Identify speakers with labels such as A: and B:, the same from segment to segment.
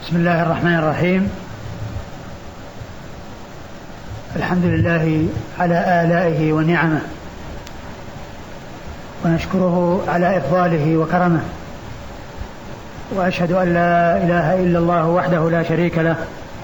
A: بسم الله الرحمن الرحيم. الحمد لله على آلائه ونعمه، ونشكره على إفضاله وكرمه، وأشهد أن لا إله إلا الله وحده لا شريك له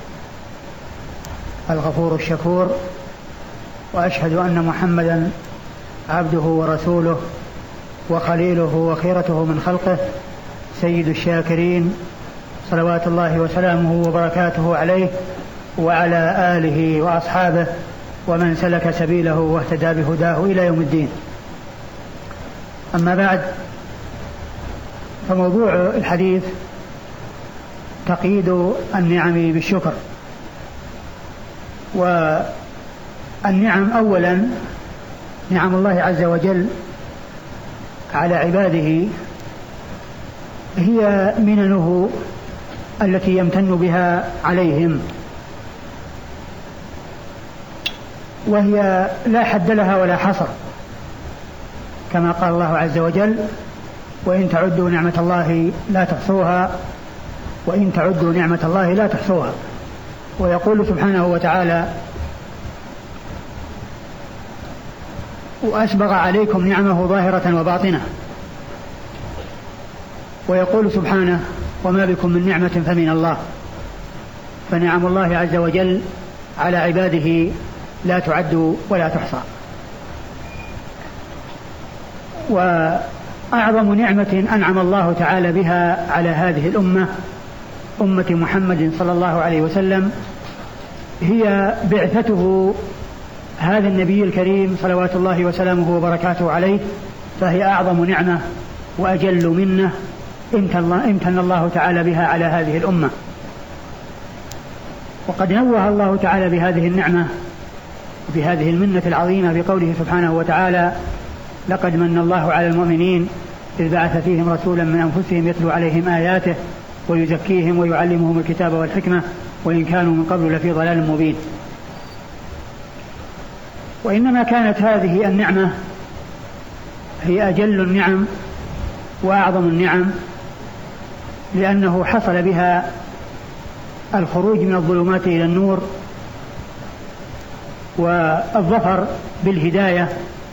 A: الغفور الشكور، وأشهد أن محمدا عبده ورسوله وخليله وخيرته من خلقه سيد الشاكرين، صلوات الله وسلامه وبركاته عليه وعلى آله وأصحابه ومن سلك سبيله واهتدى بهداه إلى يوم الدين. أما بعد، فموضوع الحديث تقييد النعم بالشكر. والنعم أولا نعم الله عز وجل على عباده هي مننه التي يمتن بها عليهم، وهي لا حد لها ولا حصر، كما قال الله عز وجل: وإن تعدوا نعمة الله لا تحصوها، وإن تعدوا نعمة الله لا تحصوها. ويقول سبحانه وتعالى: وأسبغ عليكم نعمه ظاهرة وباطنة. ويقول سبحانه: وما بكم من نعمة فمن الله. فنعم الله عز وجل على عباده لا تعد ولا تحصى. وأعظم نعمة أنعم الله تعالى بها على هذه الأمة، أمة محمد صلى الله عليه وسلم، هي بعثته هذا النبي الكريم صلوات الله وسلامه وبركاته عليه. فهي أعظم نعمة وأجل منة امتن الله تعالى بها على هذه الأمة. وقد نوه الله تعالى بهذه النعمة بهذه المنة العظيمة بقوله سبحانه وتعالى: لقد من الله على المؤمنين إذ بعث فيهم رسولا من أنفسهم يتلو عليهم آياته ويزكيهم ويعلمهم الكتاب والحكمة وإن كانوا من قبل لفي ضلال مبين. وإنما كانت هذه النعمة هي أجل النعم وأعظم النعم، لأنه حصل بها الخروج من الظلمات إلى النور، والظفر بالهداية،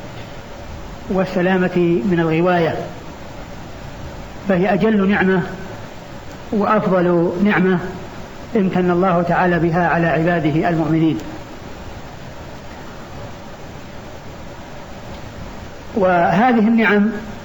A: والسلامة من الغواية. فهي أجل نعمة وأفضل نعمة امتن الله تعالى بها على عباده المؤمنين. وهذه النعم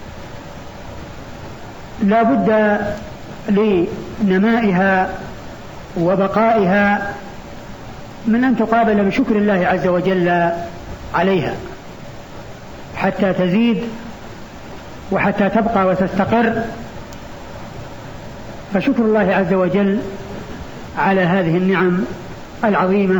A: لا بد لنمائها وبقائها من أن تقابل بشكر الله عز وجل عليها حتى تزيد وحتى تبقى وتستقر. فشكر الله عز وجل على هذه النعم العظيمة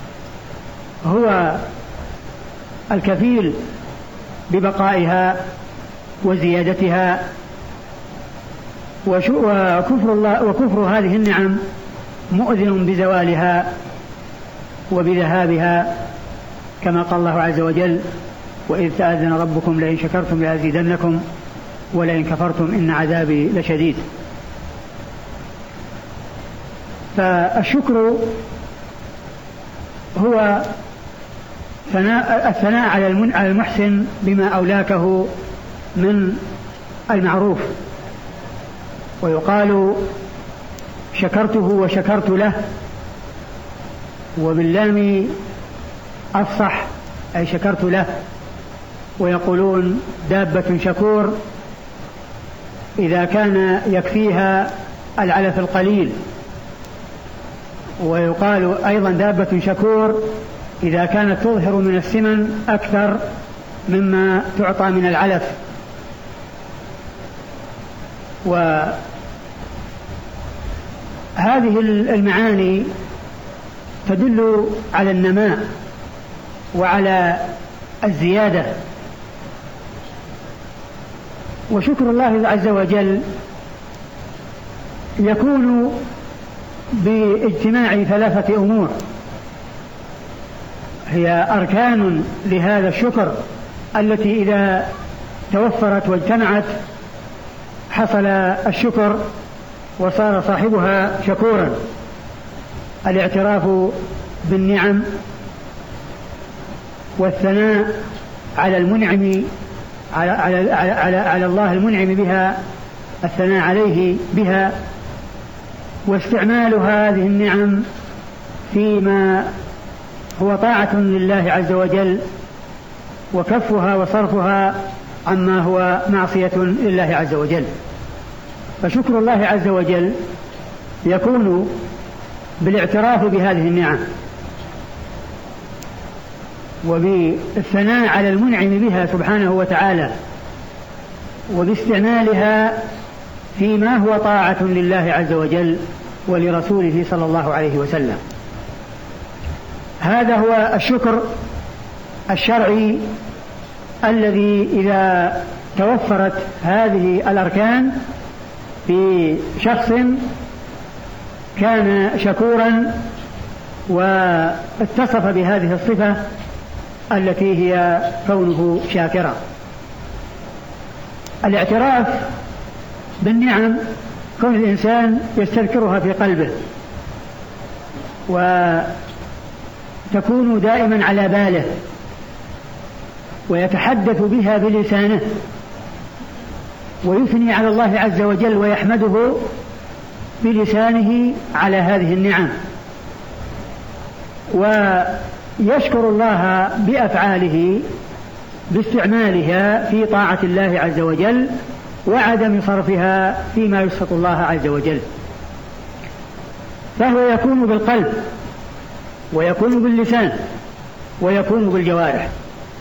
A: هو الكفيل ببقائها وزيادتها. وكفر هذه النعم مؤذن بزوالها وبذهابها، كما قال الله عز وجل: وإذ تأذن ربكم لئن شكرتم لأزيدنكم ولئن كفرتم إن عذابي لشديد. فالشكر هو الثناء على المحسن بما أولاكه من المعروف. ويقال: شكرته وشكرت له، وباللام أفصح أي شكرت له. ويقولون: دابة شكور إذا كان يكفيها العلف القليل. ويقال أيضا: دابة شكور إذا كانت تظهر من السمن أكثر مما تعطى من العلف. وهذه المعاني تدل على النماء وعلى الزيادة. وشكر الله عز وجل يكون باجتماع ثلاثة أمور هي أركان لهذا الشكر، التي إذا توفرت واجتمعت حصل الشكر وصار صاحبها شكورا. الاعتراف بالنعم والثناء على المنعم على الله المنعم بها، الثناء عليه بها، واستعمال هذه النعم فيما هو طاعة لله عز وجل، وكفها وصرفها عما هو معصية لله عز وجل. فشكر الله عز وجل يكون بالاعتراف بهذه النعم وبالثناء على المنعم بها سبحانه وتعالى، وباستعمالها فيما هو طاعة لله عز وجل ولرسوله صلى الله عليه وسلم. هذا هو الشكر الشرعي الذي إذا توفرت هذه الأركان في شخص كان شكورا واتصف بهذه الصفة التي هي كونه شاكرا. الاعتراف بالنعم كون الإنسان يستذكرها في قلبه وتكون دائما على باله ويتحدث بها بلسانه ويثني على الله عز وجل ويحمده بلسانه على هذه النعم، ويشكر الله بأفعاله باستعمالها في طاعة الله عز وجل وعدم صرفها فيما يسخط الله عز وجل. فهو يكون بالقلب ويكون باللسان ويكون بالجوارح.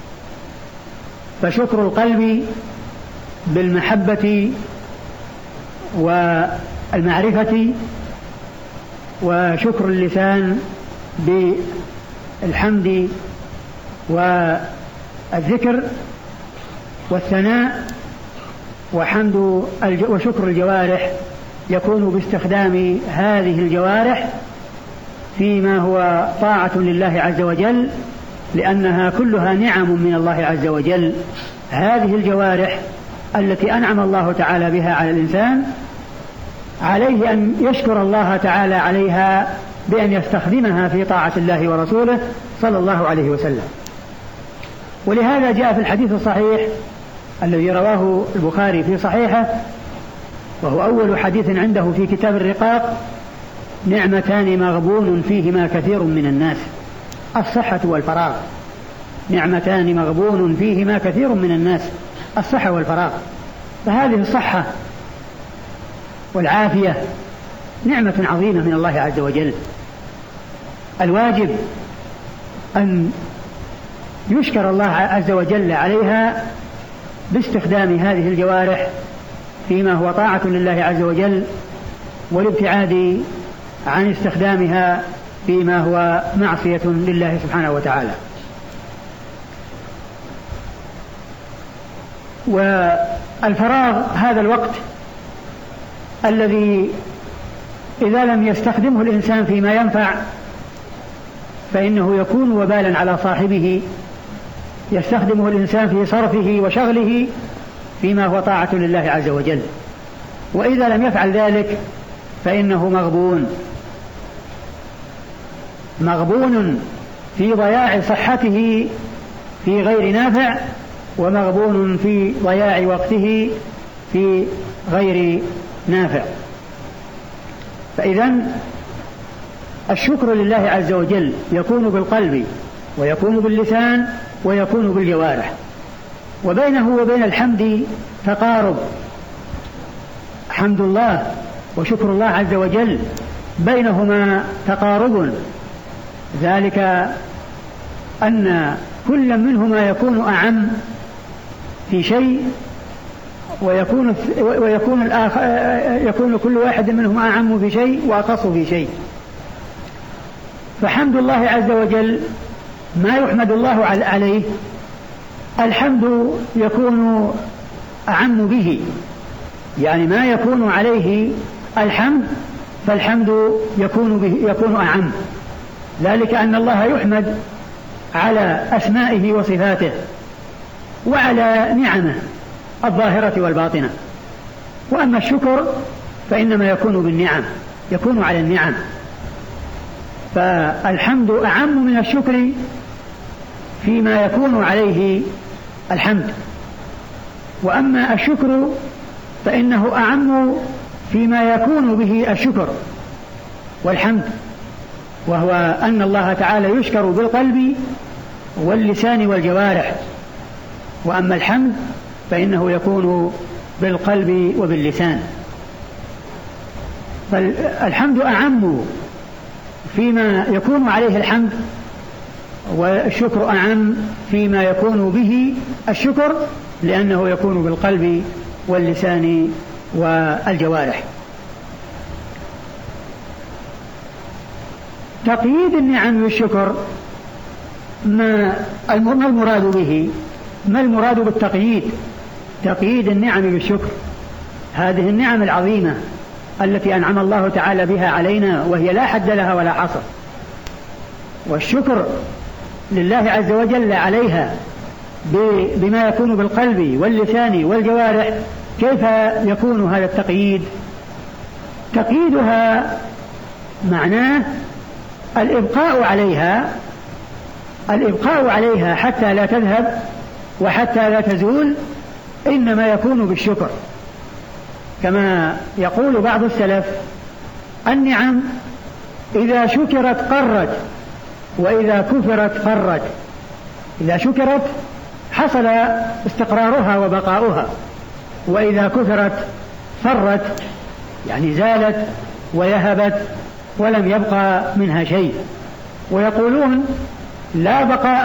A: فشكر القلب بالمحبة والمعرفة، وشكر اللسان بالحمد والذكر والثناء، وشكر الجوارح يكون باستخدام هذه الجوارح فيما هو طاعة لله عز وجل، لأنها كلها نعم من الله عز وجل. هذه الجوارح التي أنعم الله تعالى بها على الإنسان عليه أن يشكر الله تعالى عليها بأن يستخدمها في طاعة الله ورسوله صلى الله عليه وسلم. ولهذا جاء في الحديث الصحيح الذي رواه البخاري في صحيحه، وهو أول حديث عنده في كتاب الرقاق: نعمتان مغبون فيهما كثير من الناس، الصحة والفراغ. نعمتان مغبون فيهما كثير من الناس، الصحة والفراغ. فهذه الصحة والعافية نعمة عظيمة من الله عز وجل. الواجب أن يشكر الله عز وجل عليها باستخدام هذه الجوارح فيما هو طاعة لله عز وجل، والابتعاد عن استخدامها فيما هو معصية لله سبحانه وتعالى. والفراغ هذا الوقت الذي إذا لم يستخدمه الإنسان فيما ينفع فإنه يكون وبالا على صاحبه. يستخدمه الإنسان في صرفه وشغله فيما هو طاعة لله عز وجل، وإذا لم يفعل ذلك فإنه مغبون في ضياع صحته في غير نافع، ومغبون في ضياع وقته في غير نافع. فإذن الشكر لله عز وجل يكون بالقلب ويكون باللسان ويكون بالجوارح، وبينه وبين الحمد تقارب. حمد الله وشكر الله عز وجل بينهما تقارب، ذلك أن كل منهما يكون أعم في شيء ويكون كل واحد منهما أعم في شيء وأخص في شيء. فحمد الله عز وجل ما يحمد الله عليه الحمد يكون أعم به، يعني ما يكون عليه الحمد فالحمد يكون أعم، ذلك أن الله يحمد على أسمائه وصفاته وعلى نعمه الظاهرة والباطنة. وأما الشكر فإنما يكون بالنعم، يكون على النعم. فالحمد أعم من الشكر فيما يكون عليه الحمد، وأما الشكر فإنه أعم فيما يكون به الشكر والحمد، وهو أن الله تعالى يشكر بالقلب واللسان والجوارح، وأما الحمد فإنه يكون بالقلب وباللسان. فالحمد أعم فيما يكون عليه الحمد، والشكر أعم فيما يكون به الشكر، لأنه يكون بالقلب واللسان والجوارح. تقييد النعم بالشكر ما المراد به؟ ما المراد بالتقييد؟ تقييد النعم بالشكر، هذه النعم العظيمة التي أنعم الله تعالى بها علينا وهي لا حد لها ولا حصر، والشكر لله عز وجل عليها بما يكون بالقلب واللسان والجوارح. كيف يكون هذا التقييد؟ تقييدها معناه الإبقاء عليها حتى لا تذهب وحتى لا تزول، إنما يكون بالشكر. كما يقول بعض السلف: النعم إذا شكرت قرت وإذا كفرت فرت. إذا شكرت حصل استقرارها وبقاؤها، وإذا كفرت فرت، يعني زالت ويهبت ولم يبقى منها شيء. ويقولون لا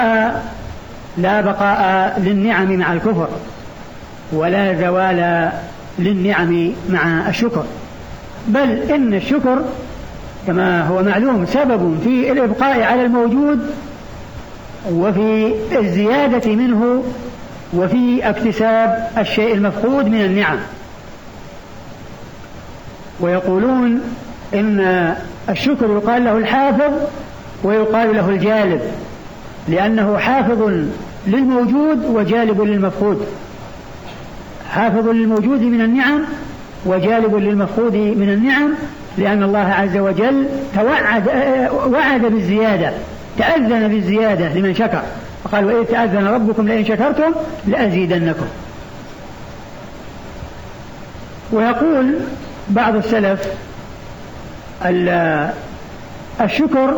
A: بقاء للنعم مع الكفر، ولا زوال للنعم مع الشكر، بل إن الشكر كما هو معلوم سبب في الإبقاء على الموجود وفي الزيادة منه وفي اكتساب الشيء المفقود من النعم. ويقولون إن الشكر يقال له الحافظ ويقال له الجالب، لأنه حافظ للموجود وجالب للمفقود، حافظ للموجود من النعم وجالب للمفقود من النعم، لأن الله عز وجل وعد بالزيادة، تأذن بالزيادة لمن شكر، فقال: وإذ تأذن ربكم لئن شكرتم لأزيدنكم. ويقول بعض السلف: الشكر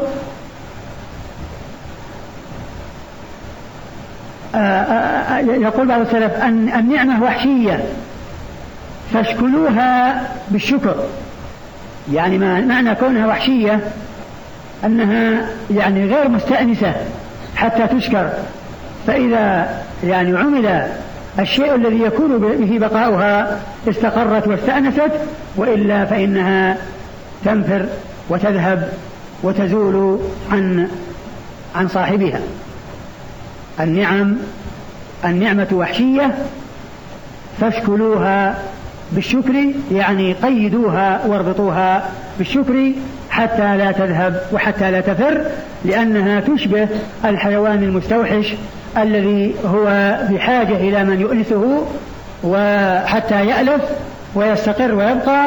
A: يقول بعض السلف أن النعمة وحشية فاشكلوها بالشكر. يعني معنى كونها وحشية أنها يعني غير مستأنسة حتى تشكر، فإذا يعني عمل الشيء الذي يكون به بقاؤها استقرت واستأنست، وإلا فإنها تنفر وتذهب وتزول عن صاحبها. النعمة وحشية فاشكلوها بالشكر، يعني قيدوها واربطوها بالشكر حتى لا تذهب وحتى لا تفر، لأنها تشبه الحيوان المستوحش الذي هو بحاجة إلى من يؤنسه وحتى يألف ويستقر ويبقى،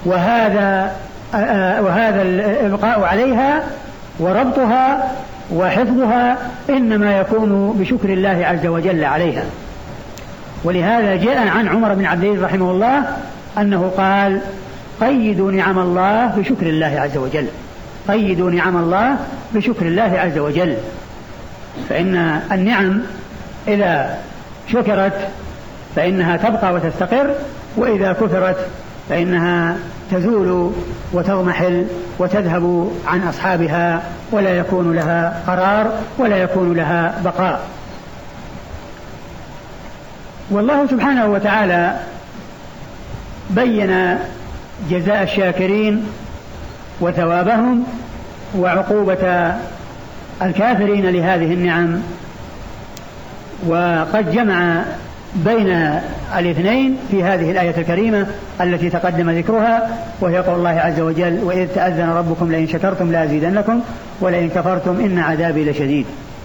A: وهذا الإبقاء عليها وربطها وحفظها إنما يكون بشكر الله عز وجل عليها. ولهذا جاء عن عمر بن عبد العزيز رحمه الله أنه قال: قيدوا نعم الله بشكر الله عز وجل، قيدوا نعم الله بشكر الله عز وجل. فإن النعم إذا شكرت فإنها تبقى وتستقر، وإذا كثرت فإنها تزول وتضمحل وتذهب عن أصحابها، ولا يكون لها قرار ولا يكون لها بقاء. والله سبحانه وتعالى بين جزاء الشاكرين وثوابهم وعقوبة الكافرين لهذه النعم، وقد جمع بين الاثنين في هذه الآية الكريمة التي تقدم ذكرها، وهي قول الله عز وجل: وإذ تأذن ربكم لئن شكرتم لأزيدنكم ولئن كفرتم إن عذابي لشديد.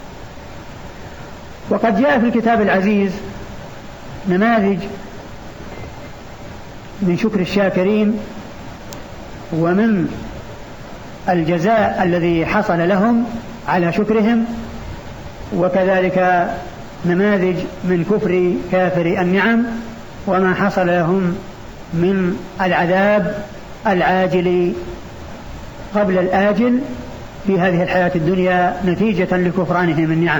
A: وقد جاء في الكتاب العزيز نماذج من شكر الشاكرين ومن الجزاء الذي حصل لهم على شكرهم، وكذلك نماذج من كفر كافر النعم وما حصل لهم من العذاب العاجل قبل الآجل في هذه الحياة الدنيا نتيجة لكفرانهم النعم.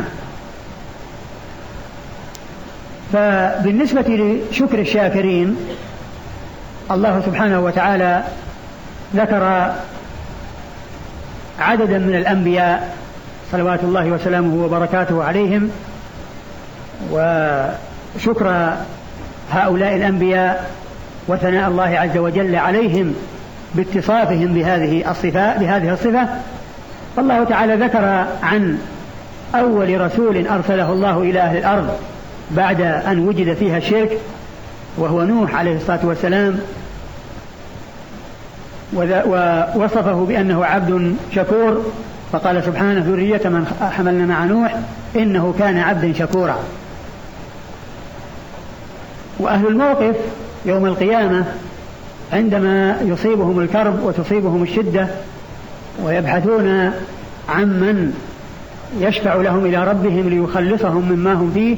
A: فبالنسبة لشكر الشاكرين الله سبحانه وتعالى ذكر عددا من الأنبياء صلوات الله وسلامه وبركاته عليهم، وشكر هؤلاء الأنبياء وثناء الله عز وجل عليهم باتصافهم بهذه الصفة. فالله تعالى ذكر عن أول رسول أرسله الله إلى أهل الأرض بعد أن وجد فيها الشرك، وهو نوح عليه الصلاة والسلام، ووصفه بأنه عبد شكور، فقال سبحانه ذرية من حملنا مع نوح إنه كان عبدا شكورا. وأهل الموقف يوم القيامة عندما يصيبهم الكرب وتصيبهم الشدة ويبحثون عمن يشفع لهم إلى ربهم ليخلصهم مما هم فيه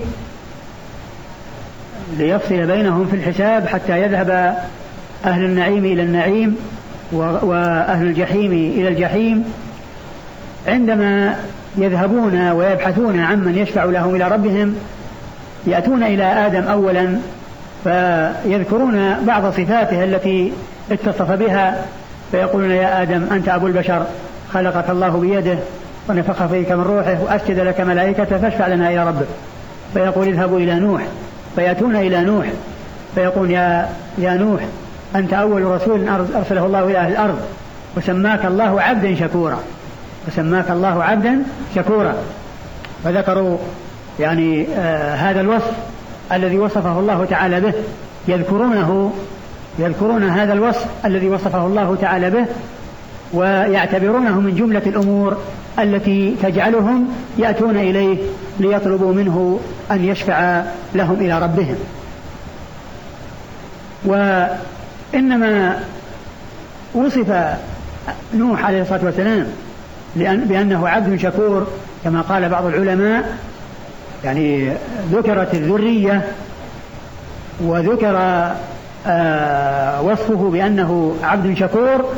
A: ليفصل بينهم في الحساب حتى يذهب أهل النعيم إلى النعيم وأهل الجحيم إلى الجحيم، عندما يذهبون ويبحثون عمن يشفع لهم إلى ربهم يأتون إلى آدم أولا فيذكرون بعض صفاته التي اتصف بها، فيقولون يا آدم أنت أبو البشر، خلقك الله بيده ونفخ فيك من روحه وأسجد لك ملائكته فاشفع لنا إلى ربك. فيقول اذهبوا إلى نوح، فيأتون إلى نوح فيقول يا نوح أنت أول رسول أرسله الله إلى أهل الأرض وسماك الله عبدا شكورا. فذكروا يعني هذا الوصف الذي وصفه الله تعالى به، يذكرون هذا الوصف الذي وصفه الله تعالى به ويعتبرونه من جملة الأمور التي تجعلهم يأتون إليه ليطلبوا منه أن يشفع لهم إلى ربهم. وإنما وصف نوح عليه الصلاة والسلام بأنه عبد شكور كما قال بعض العلماء، يعني ذكرت الذرية وذكر وصفه بأنه عبد شكور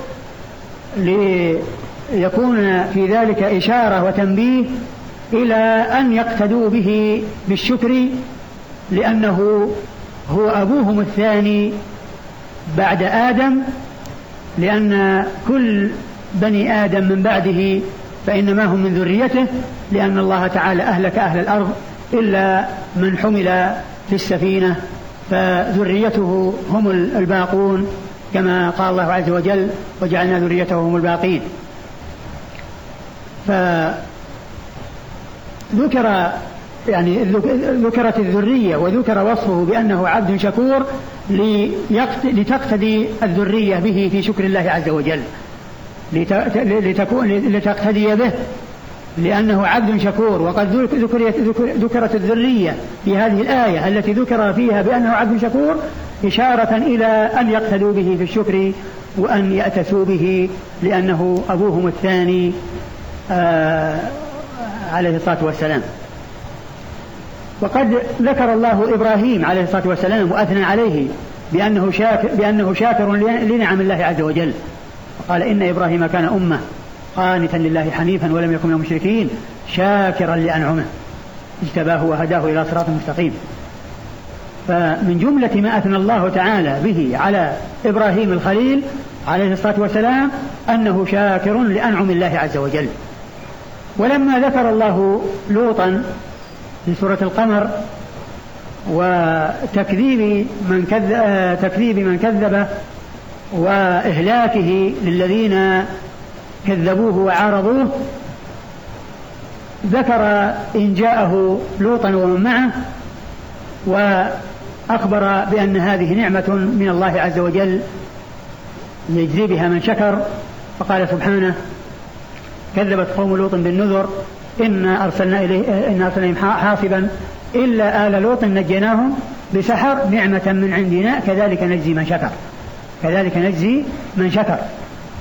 A: ليكون في ذلك إشارة وتنبيه إلى أن يقتدوا به بالشكر، لأنه هو أبوهم الثاني بعد آدم، لأن كل بني آدم من بعده فإنما هم من ذريته، لأن الله تعالى أهلك أهل الأرض إلا من حمل في السفينة فذريته هم الباقون، كما قال الله عز وجل وجعلنا ذريته هم الباقين. فذكر يعني ذكرت الذرية وذكر وصفه بأنه عبد شكور لتقتدي الذرية به في شكر الله عز وجل، لتقتدي به لأنه عبد شكور. وقد ذكرت الذرية في هذه الآية التي ذكر فيها بأنه عبد شكور إشارة إلى أن يقتدوا به في الشكر وأن يأتسوا به، لأنه أبوهم الثاني عليه الصلاة والسلام. وقد ذكر الله إبراهيم عليه الصلاة والسلام وأثنى عليه بأنه شاكر لنعم الله عز وجل، قال إن إبراهيم كان أمة قانتا لله حنيفا ولم يكن من المشركين شاكرا لأنعمه اجتباه وهداه إلى صراط مستقيم. فمن جملة ما أثنى الله تعالى به على إبراهيم الخليل عليه الصلاة والسلام أنه شاكر لأنعم الله عز وجل. ولما ذكر الله لوطا في سورة القمر وتكذيب من كذب وإهلاكه للذين كذبوه وعارضوه، ذكر إن جاءه لوطا ومن معه، وأخبر بأن هذه نعمة من الله عز وجل يجزي بها من شكر. فقال سبحانه كذبت قوم لوط بالنذر إن أرسلنا إليهم حاصبا إلا آل لوط نجيناهم بسحر نعمة من عندنا كذلك نجزي من شكر.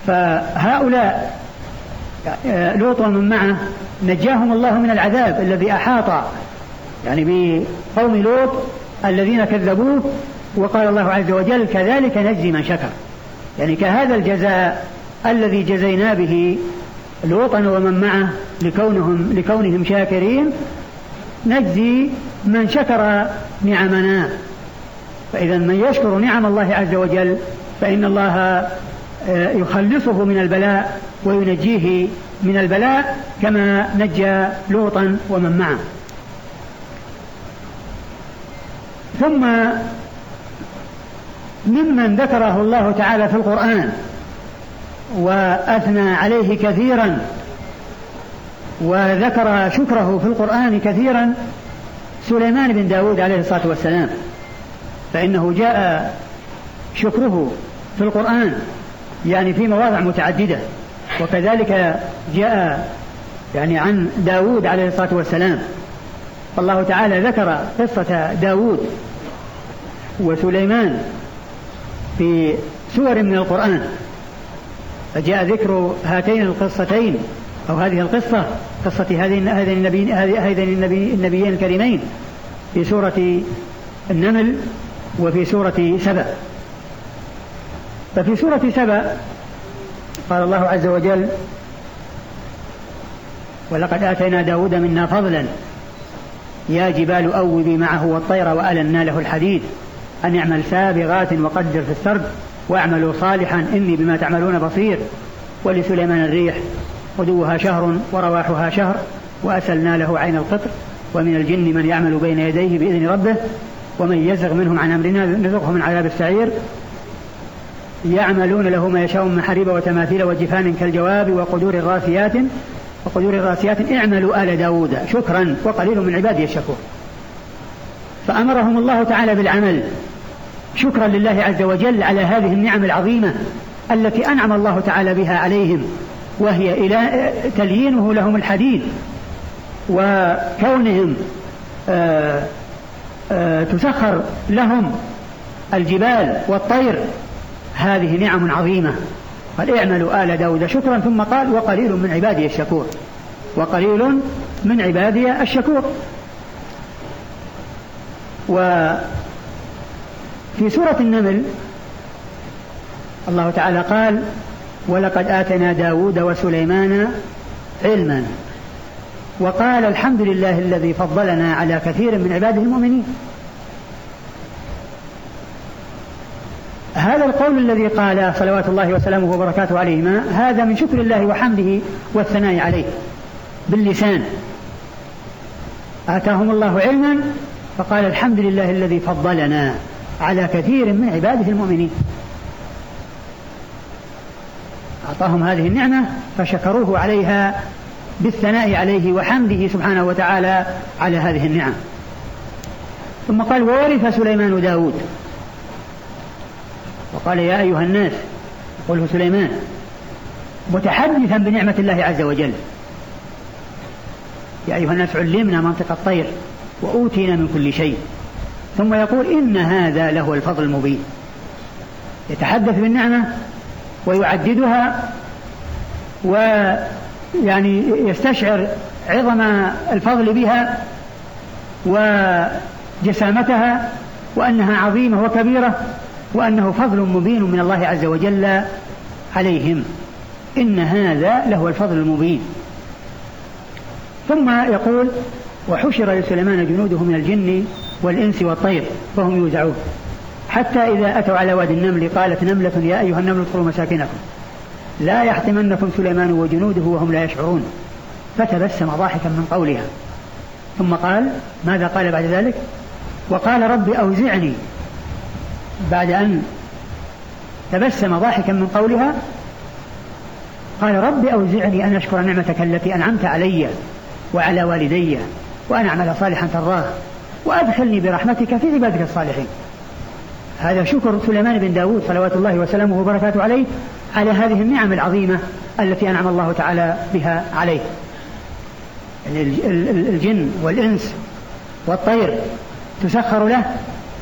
A: فهؤلاء لوط ومن معه نجاهم الله من العذاب الذي أحاط يعني بقوم لوط الذين كذبوه، وقال الله عز وجل كذلك نجزي من شكر، يعني كهذا الجزاء الذي جزينا به لوطا ومن معه لكونهم شاكرين نجزي من شكر نعمنا. فإذا من يشكر نعم الله عز وجل فإن الله يخلصه من البلاء وينجيه من البلاء كما نجى لوطا ومن معه. ثم ممن ذكره الله تعالى في القرآن وأثنى عليه كثيرا وذكر شكره في القرآن كثيرا سليمان بن داود عليه الصلاة والسلام، فإنه جاء شكره في القرآن يعني في مواضع متعددة، وكذلك جاء يعني عن داود عليه الصلاة والسلام. فالله تعالى ذكر قصة داود وسليمان في سور من القرآن، فجاء ذكر هاتين القصتين أو هذه القصة قصة هذين النبيين الكريمين في سورة النمل وفي سورة سبأ. ففي سورة سبأ قال الله عز وجل ولقد آتينا داود منا فضلا يا جبال أوبي معه والطير وألنا له الحديد أن يعمل سابغات وقدر في السرد واعملوا صالحا إني بما تعملون بصير. ولسليمان الريح غدوها شهر ورواحها شهر وأسلنا له عين القطر ومن الجن من يعمل بين يديه بإذن ربه ومن يزغ منهم عن أمرنا نذقه من عذاب السعير. يعملون له ما يشاء من محاريب وتماثيل وجفان كالجواب وقدور الراسيات اعملوا آل داود شكرا وقليل من عبادي الشكور. فأمرهم الله تعالى بالعمل شكرا لله عز وجل على هذه النعم العظيمة التي أنعم الله تعالى بها عليهم، وهي إلى تليينه لهم الحديد وكونهم تسخر لهم الجبال والطير. هذه نعم عظيمة. قال اعملوا آل داود شكرا ثم قال وقليل من عبادي الشكور، وقليل من عبادي الشكور. وفي سورة النمل الله تعالى قال ولقد آتنا داود وسليمان علما، وقال الحمد لله الذي فضلنا على كثير من عباده المؤمنين. هذا القول الذي قال صلوات الله وسلامه وبركاته عليهما هذا من شكر الله وحمده والثناء عليه باللسان. آتاهم الله علما فقال الحمد لله الذي فضلنا على كثير من عباده المؤمنين. أعطاهم هذه النعمة فشكروه عليها بالثناء عليه وحمده سبحانه وتعالى على هذه النعم. ثم قال وورث سليمان داود، وقال يا أيها الناس يقوله سليمان متحدثا بنعمة الله عز وجل يا أيها الناس علمنا منطق الطير وأوتينا من كل شيء. ثم يقول إن هذا له الفضل المبين. يتحدث بالنعمة ويعددها ويعني يستشعر عظم الفضل بها وجسامتها وأنها عظيمة وكبيرة وأنه فضل مبين من الله عز وجل عليهم. إن هذا له الفضل المبين. ثم يقول وحشر لسليمان جنوده من الجن والإنس والطير فهم يوزعون حتى إذا أتوا على وادي النمل قالت نملة يا أيها النمل ادخلوا مساكنكم لا يحطمنكم سليمان وجنوده وهم لا يشعرون فتبسم ضاحكا من قولها. ثم قال ماذا قال بعد ذلك؟ وقال رب أوزعني، بعد أن تبسم ضاحكا من قولها قال رب أوزعني أن أشكر نعمتك التي أنعمت علي وعلى والدي وأن أعمل صالحا ترضاه وأدخلني برحمتك في عبادك الصالحين. هذا شكر سليمان بن داود صلوات الله وسلامه وبركاته عليه على هذه النعم العظيمة التي أنعم الله تعالى بها عليه. الجن والإنس والطير تسخر له.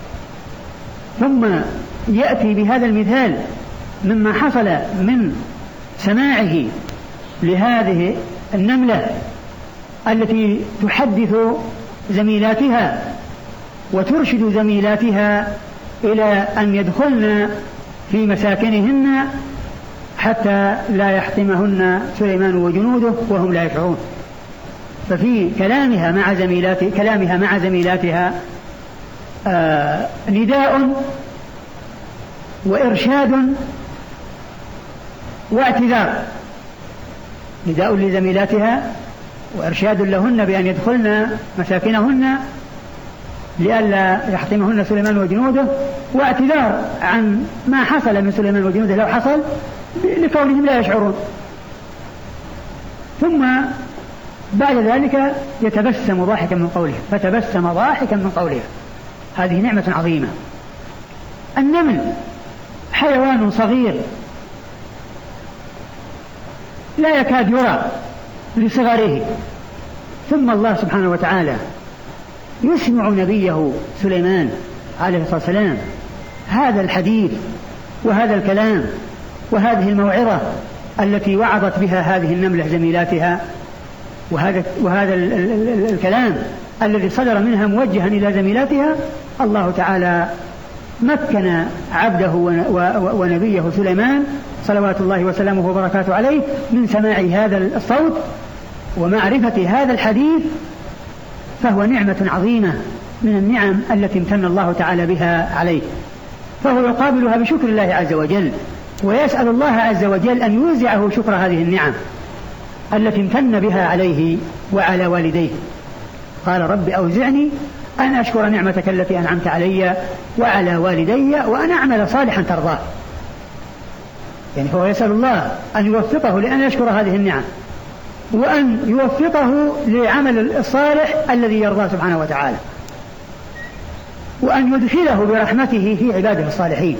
A: ثم يأتي بهذا المثال مما حصل من سماعه لهذه النملة التي تحدث زميلاتها وترشد زميلاتها إلى أن يدخلن في مساكنهن حتى لا يحطمهن سليمان وجنوده وهم لا يشعرون. ففي كلامها مع زميلاتها نداء وإرشاد واعتذار، نداء لزميلاتها وإرشاد لهن بأن يدخلن مساكنهن لئلا يحطمهن سليمان وجنوده، واعتذار عن ما حصل من سليمان وجنوده لو حصل لكونهم لا يشعرون. ثم بعد ذلك يتبسم ضاحكا من قولها، فتبسم ضاحكا من قولها. هذه نعمة عظيمة. النمل حيوان صغير لا يكاد يرى لصغره، ثم الله سبحانه وتعالى يسمع نبيه سليمان عليه الصلاة والسلام هذا الحديث وهذا الكلام وهذه الموعظة التي وعظت بها هذه النملة زميلاتها، وهذا الكلام الذي صدر منها موجها إلى زميلاتها. الله تعالى مكن عبده ونبيه سليمان صلوات الله وسلامه وبركاته عليه من سماع هذا الصوت ومعرفة هذا الحديث، فهو نعمة عظيمة من النعم التي امتن الله تعالى بها عليه، فهو يقابلها بشكر الله عز وجل، ويسأل الله عز وجل أن يوزعه شكر هذه النعم التي امتن بها عليه وعلى والديه. قال رب أوزعني أن أشكر نعمتك التي أنعمت علي وعلى والدي وأن أعمل صالحا ترضاه. يعني هو يسأل الله أن يوفقه لأن يشكر هذه النعم، وأن يوفقه لعمل الصالح الذي يرضاه سبحانه وتعالى، وأن يدخله برحمته في عباده الصالحين.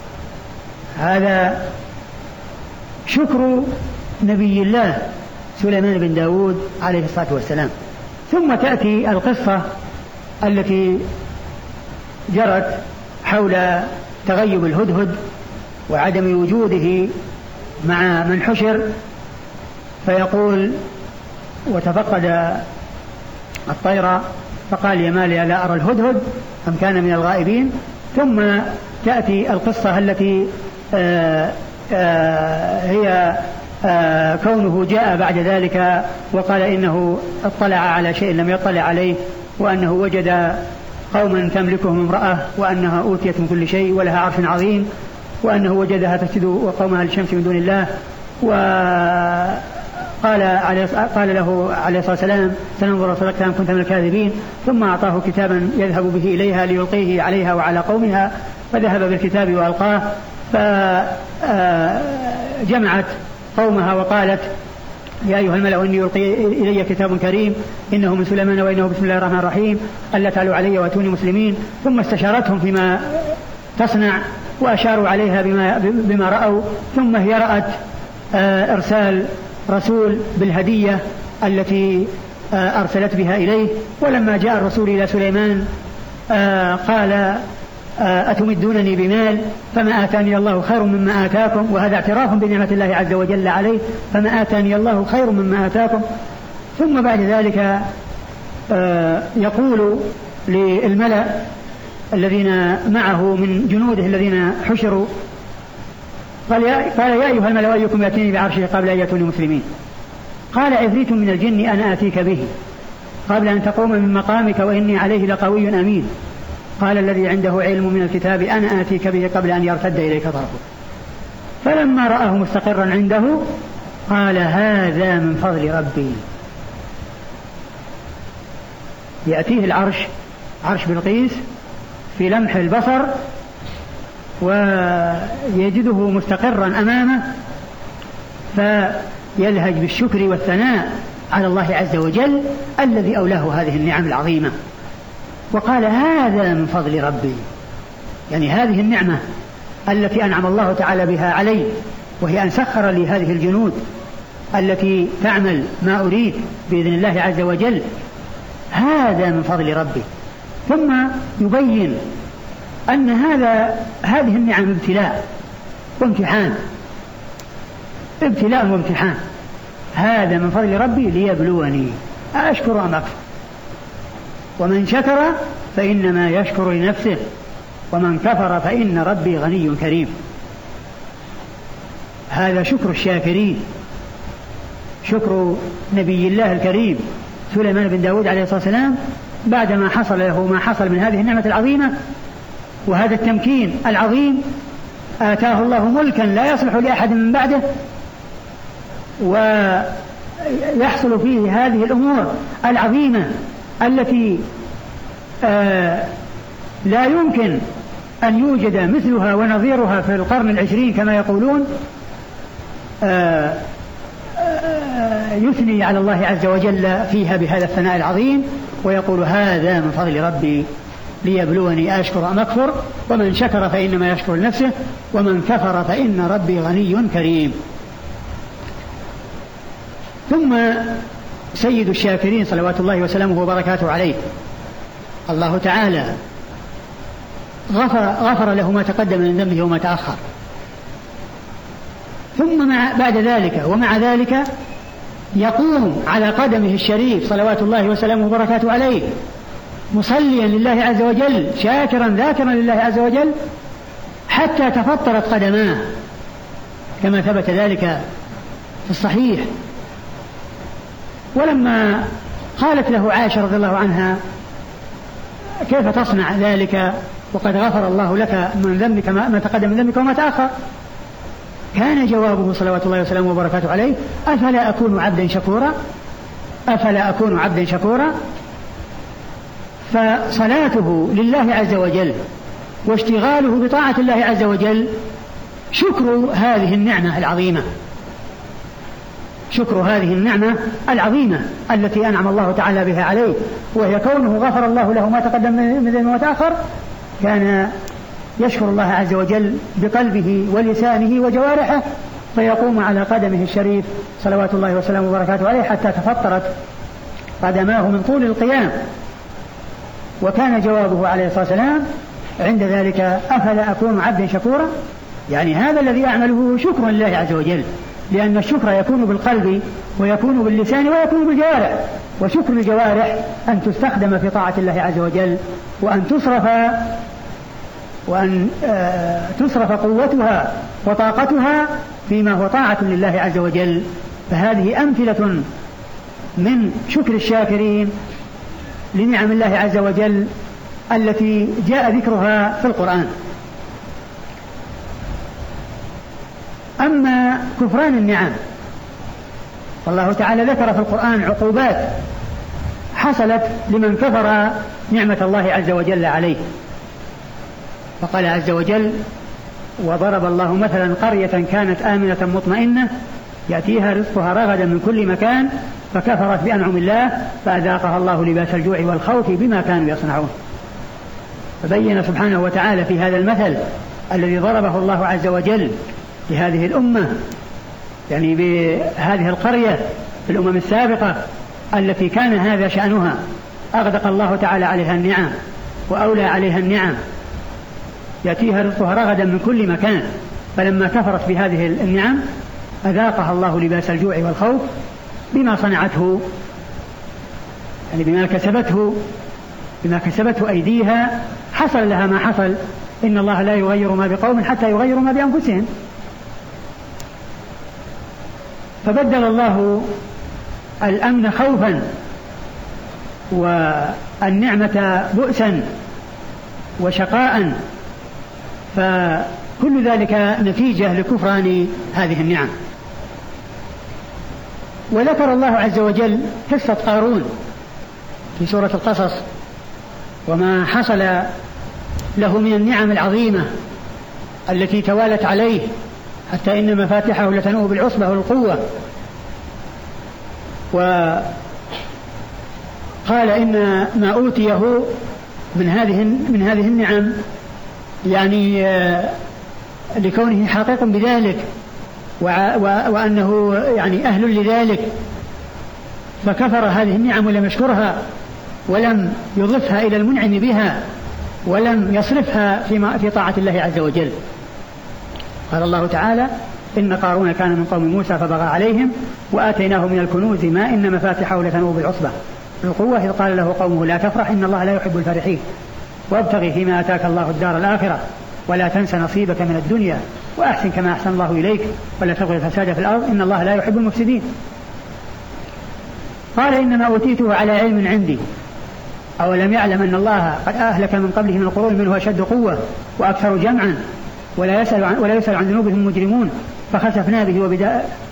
A: هذا شكر نبي الله سليمان بن داود عليه الصلاة والسلام. ثم تأتي القصة التي جرت حول تغيب الهدهد وعدم وجوده مع من حشر، فيقول وتفقد الطير فقال يا مالي لا أرى الهدهد أم كان من الغائبين. ثم تأتي القصة التي هي كونه جاء بعد ذلك وقال إنه اطلع على شيء لم يطلع عليه، وأنه وجد قوما تملكهم امرأة وأنها أوتيت من كل شيء ولها عرش عظيم، وأنه وجدها تسجد وقومها للشمس من دون الله. قال له عليه الصلاة والسلام سننظر صدقت أم كنت من الكاذبين، ثم أعطاه كتابا يذهب به إليها ليلقيه عليها وعلى قومها، فذهب بالكتاب وألقاه، فجمعت قومها وقالت يا أيها الملأ إني يلقي إلي كتاب كريم إنه من سليمان وإنه بسم الله الرحمن الرحيم ألا تعلوا علي وأتوني مسلمين. ثم استشارتهم فيما تصنع وأشاروا عليها بما رأوا، ثم هي رأت إرسال رسول بالهدية التي أرسلت بها إليه. ولما جاء الرسول إلى سليمان قال أتمدونني بمال فما آتاني الله خير مما آتاكم، وهذا اعتراف بنعمة الله عز وجل عليه، فما آتاني الله خير مما آتاكم. ثم بعد ذلك يقول للملأ الذين معه من جنوده الذين حشروا قال يا أيها الملأ أيكم يأتيني بعرشه قبل أن يأتوني مسلمين. قال عفريت من الجن أنا آتيك به قبل أن تقوم من مقامك وإني عليه لقوي أمين. قال الذي عنده علم من الكتاب أنا آتيك به قبل أن يرتد إليك طرفك. فلما رآه مستقرا عنده قال هذا من فضل ربي. يأتيه العرش، عرش بلقيس، في لمح البصر ويجده مستقرا أمامه، فيلهج بالشكر والثناء على الله عز وجل الذي أولاه هذه النعم العظيمة. وقال هذا من فضل ربي، يعني هذه النعمة التي أنعم الله تعالى بها علي، وهي أن سخر لي هذه الجنود التي تعمل ما أريد بإذن الله عز وجل، هذا من فضل ربي. ثم يبين أن هذه النعم ابتلاء وامتحان، ابتلاء وامتحان. هذا من فضل ربي ليبلوني أشكر أم أكفر. ومن شكر فإنما يشكر لنفسه ومن كفر فإن ربي غني كريم. هذا شكر الشاكرين، شكر نبي الله الكريم سليمان بن داود عليه الصلاة والسلام بعدما حصل له ما حصل من هذه النعمة العظيمة وهذا التمكين العظيم. آتاه الله ملكا لا يصلح لأحد من بعده، ويحصل فيه هذه الأمور العظيمة التي لا يمكن أن يوجد مثلها ونظيرها في القرن العشرين كما يقولون. يثني على الله عز وجل فيها بهذا الثناء العظيم ويقول هذا من فضل ربي ليبلوني أشكر أم أكفر. ومن شكر فإنما يشكر لنفسه ومن كفر فإن ربي غني كريم. ثم سيد الشاكرين صلوات الله وسلامه وبركاته عليه الله تعالى غفر له ما تقدم من ذنبه وما تأخر. ثم بعد ذلك ومع ذلك يقوم على قدمه الشريف صلوات الله وسلامه وبركاته عليه مصليا لله عز وجل شاكرا ذاكرا لله عز وجل حتى تفطرت قدماه كما ثبت ذلك في الصحيح. ولما قالت له عائشة رضي الله عنها كيف تصنع ذلك وقد غفر الله لك من ذنبك ما تقدم من ذنبك وما تأخر، كان جوابه صلوات الله وسلامه وبركاته عليه أفلا أكون عبدا شكورا، أفلا أكون عبدا شكورا. فصلاته لله عز وجل واشتغاله بطاعة الله عز وجل شكر هذه النعمة العظيمة، شكر هذه النعمة العظيمة التي أنعم الله تعالى بها عليه، وهي كونه غفر الله له ما تقدم من ذنبه وما تأخر. كان يشكر الله عز وجل بقلبه ولسانه وجوارحه فيقوم على قدمه الشريف صلوات الله وسلامه وبركاته عليه حتى تفطرت قدماه من طول القيام. وكان جوابه عليه الصلاة والسلام عند ذلك أفلا أكون عبدا شكورا، يعني هذا الذي أعمله شكر لله عز وجل، لأن الشكر يكون بالقلب ويكون باللسان ويكون بالجوارح. وشكر الجوارح أن تستخدم في طاعة الله عز وجل وأن تصرف قوتها وطاقتها فيما هو طاعة لله عز وجل. فهذه أمثلة من شكر الشاكرين لنعم الله عز وجل التي جاء ذكرها في القرآن. أما كفران النعم فالله تعالى ذكر في القرآن عقوبات حصلت لمن كفر نعمة الله عز وجل عليه. فقال عز وجل وضرب الله مثلا قرية كانت آمنة مطمئنة يأتيها رزقها رغدا من كل مكان فكفرت بأنعم الله فأذاقها الله لباس الجوع والخوف بما كانوا يصنعون. فبين سبحانه وتعالى في هذا المثل الذي ضربه الله عز وجل لهذه الأمة، يعني بهذه القرية في الأمم السابقة التي كان هذا شأنها، أغدق الله تعالى عليها النعم وأولى عليها النعم، يأتيها رزقها رغدا من كل مكان، فلما كفرت بهذه النعم أذاقها الله لباس الجوع والخوف بما صنعته، يعني بما كسبته أيديها حصل لها ما حصل. إن الله لا يغير ما بقوم حتى يغيروا ما بأنفسهم. فبدل الله الأمن خوفا والنعمة بؤسا وشقاء، فكل ذلك نتيجة لكفران هذه النعم. وذكر الله عز وجل قصة قارون في سورة القصص وما حصل له من النعم العظيمة التي توالت عليه حتى إن مفاتحه لتنوء بالعصبة والقوة. وقال إن ما أوتيه من هذه النعم يعني لكونه حقيق بذلك وأنه يعني أهل لذلك، فكفر هذه النعم ولم يشكرها ولم يضفها إلى المنعم بها ولم يصرفها في طاعة الله عز وجل. قال الله تعالى إن قارون كان من قوم موسى فبغى عليهم وآتيناه من الكنوز ما إن مفاتحه لتنوء بالعصبة بالقوة إذ قال له قومه لا تفرح إن الله لا يحب الفرحين وابتغي فيما آتاك الله الدار الآخرة ولا تنس نصيبك من الدنيا وأحسن كما أحسن الله إليك ولا تبغي الفساد في الأرض إن الله لا يحب المفسدين. قال إنما أوتيته على علم عندي أولم يعلم أن الله قد أهلك من قبله من القرون منه أشد قوة وأكثر جمعا ولا يسأل عن ذنوبهم المجرمون فخسفنا به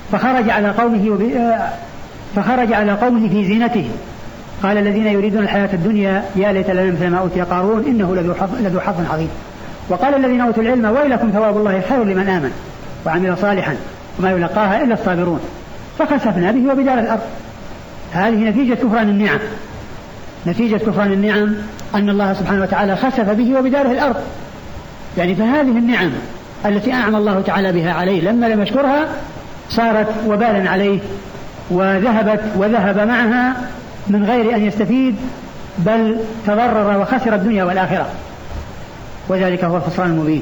A: فخرج على قومه في زينته قال الذين يريدون الحياة الدنيا يا ليت لنا مثل ما أوتي قارون إنه لذو حظ عظيم. وقال الذين أوتوا العلم ويلكم ثواب الله خير لمن آمن وعمل صالحا وما يلقاها إلا الصابرون فخسفنا به وبدار الأرض. هذه نتيجة كفران النعم، نتيجة كفران النعم أن الله سبحانه وتعالى خسف به وبداره الأرض. يعني فهذه النعم التي أنعم الله تعالى بها عليه لما لم يشكرها صارت وبالا عليه وذهب معها من غير أن يستفيد بل تضرر وخسر الدنيا والآخرة وذلك هو الخسران المبين.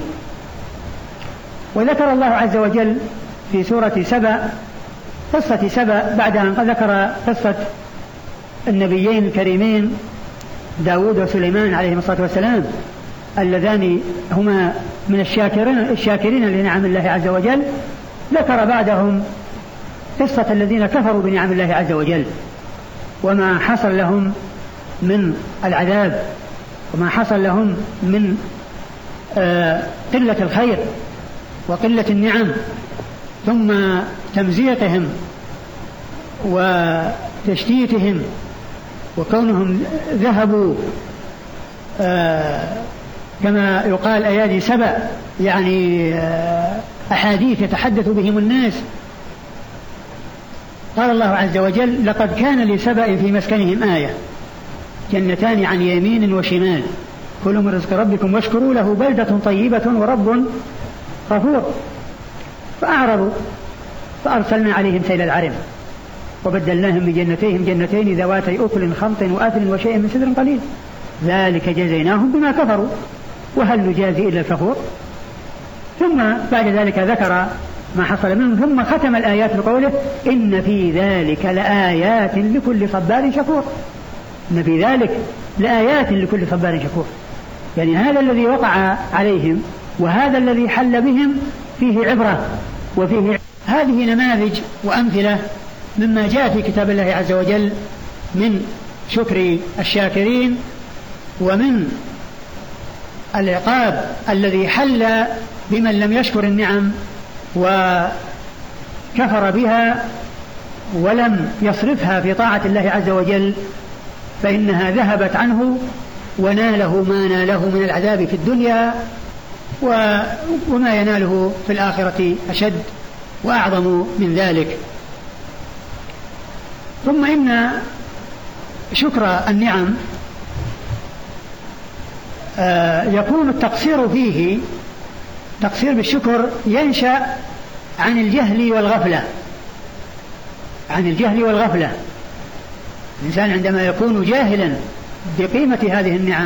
A: وذكر الله عز وجل في سورة سبأ قصة سبأ بعد أن ذكر قصة النبيين الكريمين داود وسليمان عليهم الصلاة والسلام اللذان هما من الشاكرين لنعم الله عز وجل. ذكر بعدهم قصة الذين كفروا بنعم الله عز وجل وما حصل لهم من العذاب وما حصل لهم من قلة الخير وقلة النعم ثم تمزيقهم وتشتيتهم وكونهم ذهبوا كما يقال أيادي سبأ يعني أحاديث يتحدث بهم الناس. قال الله عز وجل لقد كان لسبأ في مسكنهم آية جنتان عن يمين وشمال كلوا من رزق ربكم واشكروا له بلدة طيبة ورب غفور فأعرضوا فأرسلنا عليهم سيل العرم وبدلناهم بجنتيهم جنتين ذواتي أكل خمط وأثل وشيء من سدر قليل ذلك جزيناهم بما كفروا وهل نجازي إلا الكفور. ثم بعد ذلك ذكر ما حصل منهم ثم ختم الآيات بقوله إن في ذلك لآيات لكل صبار شكور. إن في ذلك لآيات لكل صبار شكور. يعني هذا الذي وقع عليهم وهذا الذي حل بهم فيه عبرة وفيه هذه نماذج وأمثلة مما جاء في كتاب الله عز وجل من شكر الشاكرين ومن العقاب الذي حل بمن لم يشكر النعم وكفر بها ولم يصرفها في طاعة الله عز وجل فإنها ذهبت عنه وناله ما ناله من العذاب في الدنيا وما يناله في الآخرة أشد وأعظم من ذلك. ثم إن شكر النعم يكون التقصير فيه تقصير بالشكر ينشأ عن الجهل والغفلة. الإنسان عندما يكون جاهلا بقيمة هذه النعم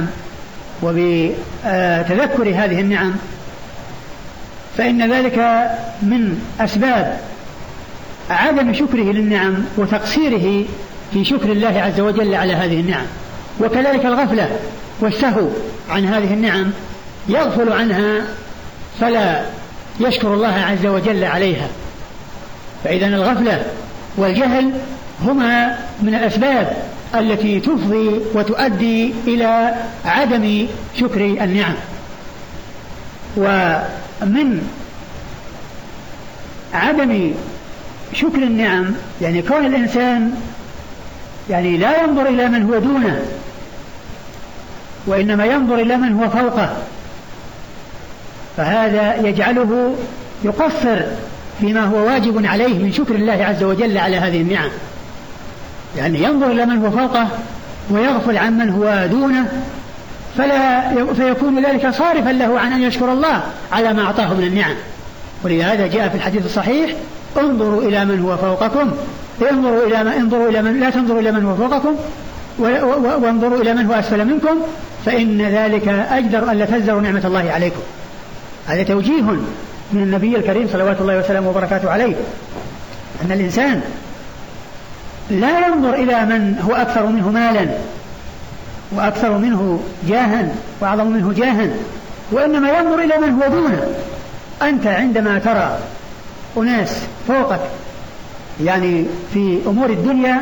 A: وبتذكر هذه النعم فإن ذلك من أسباب عدم شكره للنعم وتقصيره في شكر الله عز وجل على هذه النعم. وكذلك الغفلة والسهو عن هذه النعم يغفل عنها فلا يشكر الله عز وجل عليها. فإذا الغفلة والجهل هما من الأسباب التي تفضي وتؤدي إلى عدم شكر النعم. ومن عدم شكر النعم يعني كون الإنسان يعني لا ينظر إلى من هو دونه وإنما ينظر إلى من هو فوقه فهذا يجعله يقصر فيما هو واجب عليه من شكر الله عز وجل على هذه النعم. يعني ينظر إلى من هو فوقه ويغفل عن من هو دونه فيكون ذلك صارفا له عن أن يشكر الله على ما أعطاه من النعم. ولهذا جاء في الحديث الصحيح انظروا إلى من هو فوقكم لا تنظروا إلى من هو فوقكم وانظروا إلى من هو أسفل منكم فإن ذلك أجدر أن لا تزدروا نعمة الله عليكم. هذا توجيه من النبي الكريم صلوات الله وسلامه وبركاته عليه أن الإنسان لا ينظر إلى من هو أكثر منه مالا وأكثر منه جاها وأعظم منه جاها، وإنما ينظر إلى من هو دونه. أنت عندما ترى أناس فوقك يعني في أمور الدنيا،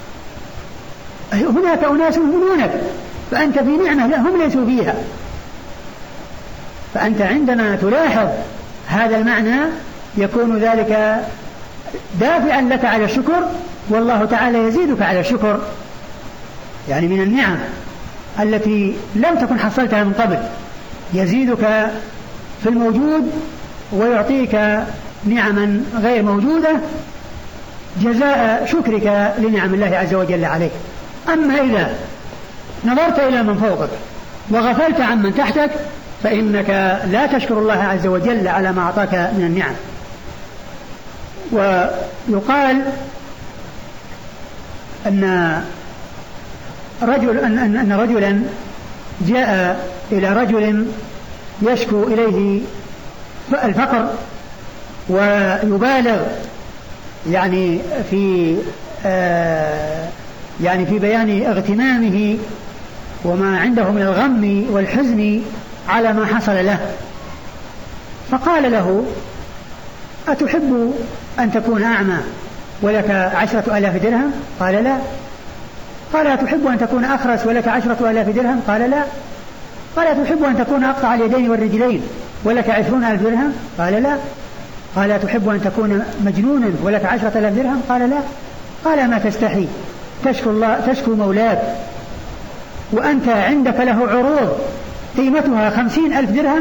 A: هناك أناس هم دونك فأنت في نعمة لا هم ليسوا فيها، فأنت عندما تلاحظ هذا المعنى يكون ذلك دافعا لك على الشكر، والله تعالى يزيدك على الشكر يعني من النعم التي لم تكن حصلتها من قبل، يزيدك في الموجود ويعطيك نعما غير موجودة جزاء شكرك لنعم الله عز وجل عليك. أما إذا نظرت إلى من فوقك وغفلت عن من تحتك فإنك لا تشكر الله عز وجل على ما أعطاك من النعم. ويقال أن رجلا جاء إلى رجل يشكو إليه الفقر ويبالغ يعني في بيان اغتمامه وما عنده من الغم والحزن على ما حصل له، فقال له: أتحب أن تكون أعمى ولك 10,000 درهم؟ قال: لا. قال: أتحب أن تكون أخرس ولك 10,000 درهم؟ قال: لا. قال: أتحب أن تكون أقطع اليدين والرجلين ولك 20,000 درهم؟ قال: لا. قال: أتحب أن تكون مجنونا ولك 10,000 درهم؟ قال: لا. قال: ما تستحي تشكو مولاك وأنت عندك له عروض قيمتها 50,000 درهم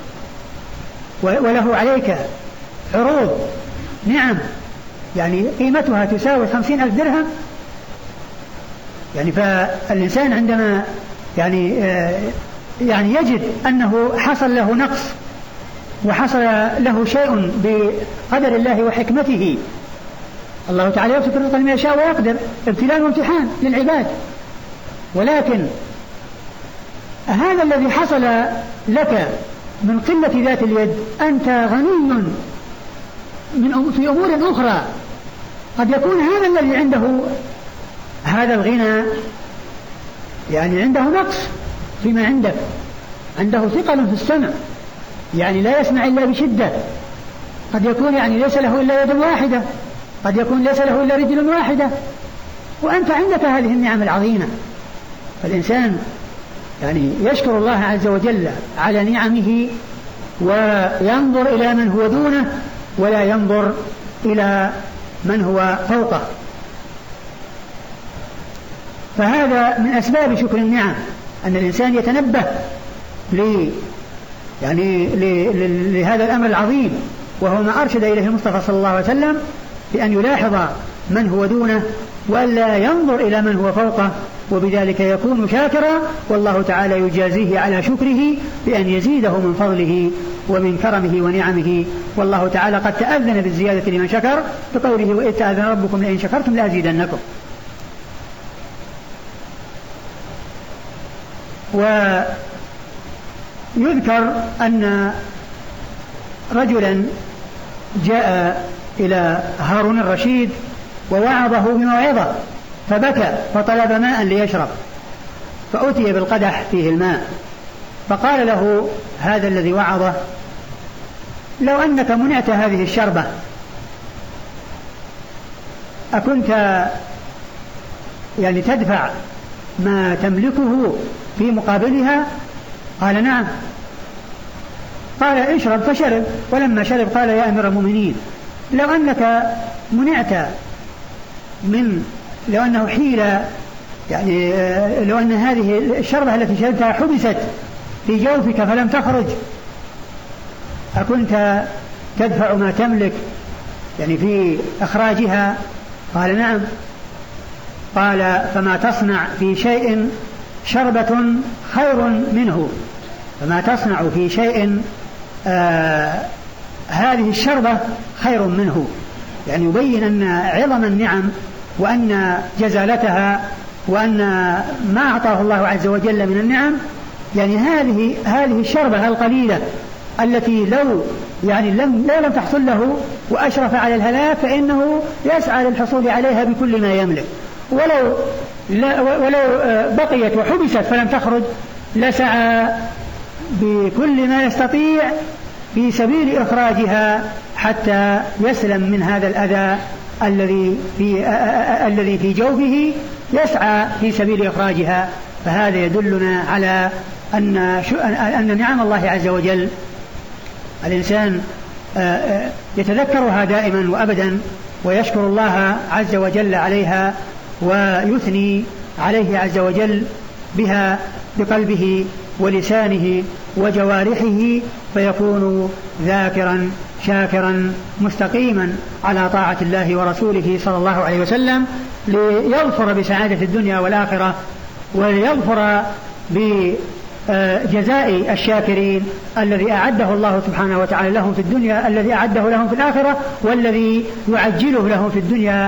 A: وله عليك عروض نعم يعني قيمتها تساوي 50,000 درهم. يعني فالإنسان عندما يعني يجد أنه حصل له نقص وحصل له شيء بقدر الله وحكمته، الله تعالى يبسط الرزق لمن يشاء ويقدر، ابتلاء وامتحان للعباد، ولكن هذا الذي حصل لك من قلة ذات اليد أنت غني في أمور أخرى، قد يكون هذا الذي عنده هذا الغنى يعني عنده نقص فيما عندك، عنده ثقل في السمع يعني لا يسمع إلا بشدة، قد يكون يعني ليس له إلا يد واحدة، قد يكون ليس له إلا رجل واحدة، وأنت عندك هذه النعم العظيمة. فالإنسان يعني يشكر الله عز وجل على نعمه وينظر إلى من هو دونه ولا ينظر إلى من هو فوقه. فهذا من أسباب شكر النعم أن الإنسان يتنبه لهذا الأمر العظيم، وهو ما أرشد إليه المصطفى صلى الله عليه وسلم بأن يلاحظ من هو دونه وألا ينظر إلى من هو فوقه، وبذلك يكون شاكرا، والله تعالى يجازيه على شكره بأن يزيده من فضله ومن كرمه ونعمه. والله تعالى قد تأذن بالزيادة لمن شكر بقوله: وإذ تأذن ربكم لئن شكرتم لأزيدنكم. ويذكر أن رجلا جاء إلى هارون الرشيد ووعظه بموعظة فبكى فطلب ماء ليشرب، فأتي بالقدح فيه الماء، فقال له هذا الذي وعظه: لو أنك منعت هذه الشربة أكنت يعني تدفع ما تملكه في مقابلها؟ قال: نعم. قال: اشرب، فشرب، ولما شرب قال: يا أمير المؤمنين، لو أنك منعت لو أنه حيلة يعني لو أن هذه الشربة التي شربتها حبست في جوفك فلم تخرج أكنت تدفع ما تملك يعني في إخراجها؟ قال: نعم. قال: فما تصنع في شيء شربة خير منه، فما تصنع في شيء هذه الشربة خير منه، يعني يبين أن عظم النعم وأن جزالتها وأن ما أعطاه الله عز وجل من النعم، يعني هذه الشربة القليلة التي لو يعني لم تحصل له وأشرف على الهلاك فإنه يسعى للحصول عليها بكل ما يملك، ولو بقيت وحبست فلم تخرج لسعى بكل ما يستطيع في سبيل إخراجها حتى يسلم من هذا الأذى الذي في جوفه، يسعى في سبيل إخراجها. فهذا يدلنا على أن نعم الله عز وجل الإنسان يتذكرها دائما وأبدا ويشكر الله عز وجل عليها ويثني عليه عز وجل بها بقلبه ولسانه وجوارحه، فيكون ذاكرا شاكرا مستقيما على طاعة الله ورسوله صلى الله عليه وسلم، ليظفر بسعادة الدنيا والآخرة، وليظفر بجزاء الشاكرين الذي أعده الله سبحانه وتعالى لهم في الدنيا، الذي أعده لهم في الآخرة، والذي يعجله لهم في الدنيا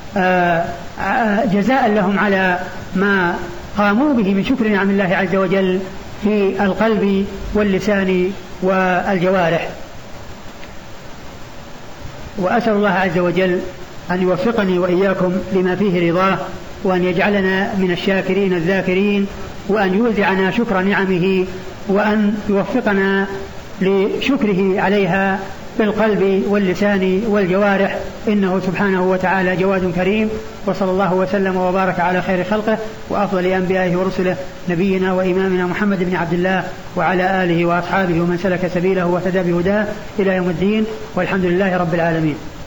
A: جزاء لهم على ما قاموا به من شكر نعم الله عز وجل في القلب واللسان والجوارح. وأسأل الله عز وجل أن يوفقني وإياكم لما فيه رضاه، وأن يجعلنا من الشاكرين الذاكرين، وأن يوزعنا شكر نعمه، وأن يوفقنا لشكره عليها بالقلب واللسان والجوارح، إنه سبحانه وتعالى جواد كريم. وصلى الله وسلم وبارك على خير خلقه وأفضل أنبيائه ورسله نبينا وإمامنا محمد بن عبد الله وعلى آله وأصحابه ومن سلك سبيله واهتدى بهداه إلى يوم الدين، والحمد لله رب العالمين.